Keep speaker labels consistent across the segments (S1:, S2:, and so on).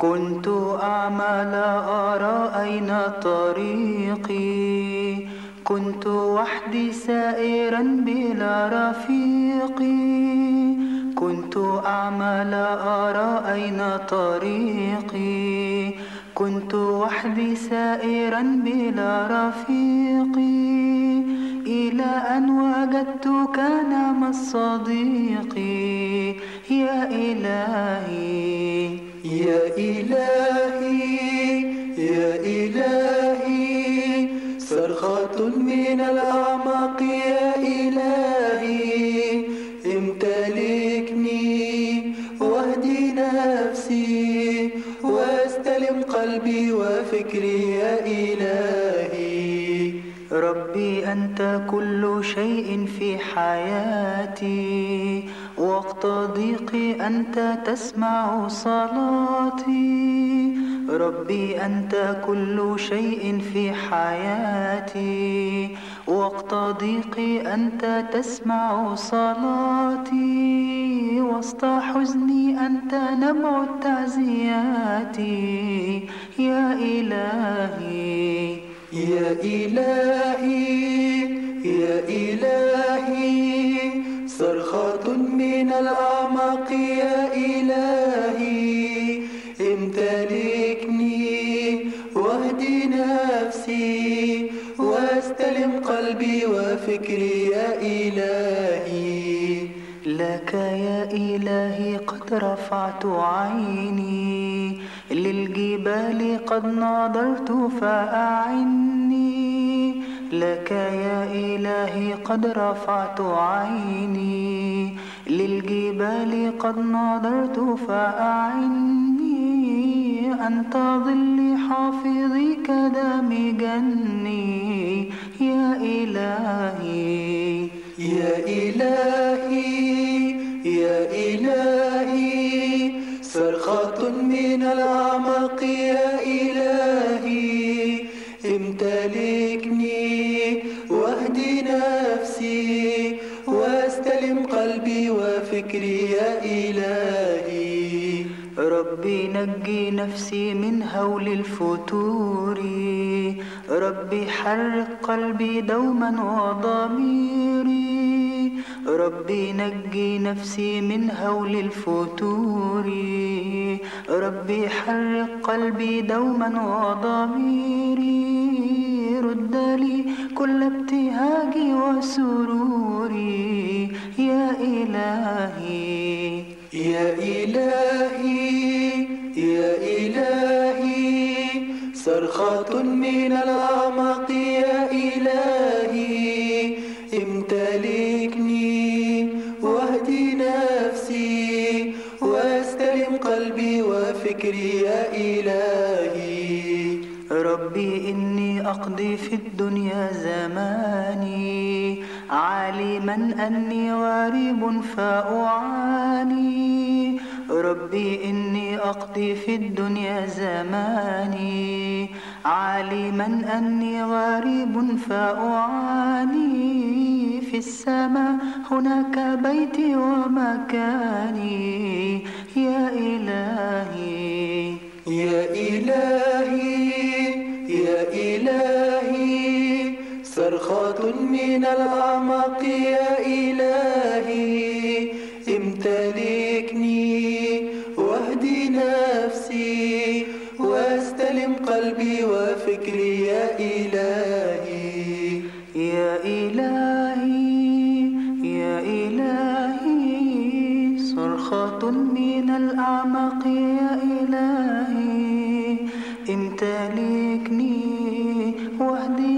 S1: كنت أعمى لا أرى أين طريقي، كنت وحدي سائرا بلا رفيق. كنت أعمى لا أرى أين طريقي، كنت وحدي سائرا بلا رفيق. إلى أن وجدتك نعم الصديق. يا إلهي
S2: يا إلهي يا إلهي، صرخة من الأعماق يا إلهي، امتلكني واهدي نفسي واستلم قلبي وفكري يا إلهي.
S1: ربي أنت كل شيء في حياتي، وقت ضيقي أنت تسمع صلاتي. ربي أنت كل شيء في حياتي، وقت ضيقي أنت تسمع صلاتي. وسط حزني أنت نبع التعزيات. يا إلهي
S2: يا إلهي يا إلهي، صرخة من الأعماق يا إلهي، امتلكني واهدي نفسي واستلم قلبي وفكري يا إلهي.
S1: لك يا إلهي قد رفعت عيني، للجبال قد نظرت فأعني. لك يا إلهي قد رفعت عيني، للجبال قد نظرت فأعني. أنت ظلي حافظي كدامجني يا إلهي.
S2: يا إلهي يا إلهي، صرخة من الأعماق يا إلهي، امتلكني واهدي نفسي واستلم قلبي وفكري يا إلهي.
S1: ربي نجي نفسي من هول الفتور، ربي حرك قلبي دوما وضميري. ربي نجي نفسي من هول الفتور، ربي حرك قلبي دوما وضميري. رد لي كل ابتهاجي وسروري يا إلهي.
S2: يا إلهي يا إلهي، صرخة من الأعماق يا إلهي، امتلكني واهدي نفسي واستلم قلبي وفكري يا إلهي.
S1: ربي إني أقضي في الدنيا زماني، عالما أني غريب فأعاني. ربي إني أقضي في الدنيا زماني، عالما أني غريب فأعاني. في السماء هناك بيتي ومكاني يا إلهي.
S2: يا إلهي يا إلهي، صرخة من الأعماق يا إلهي، امتلكني واهدي نفسي واستلم قلبي وفكري يا إلهي.
S1: يا إلهي يا إلهي، صرخة من الأعماق يا إلهي، امتلكني واهدي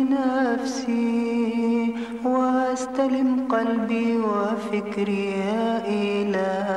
S1: نفسي واستلم قلبي وفكري يا إلهي.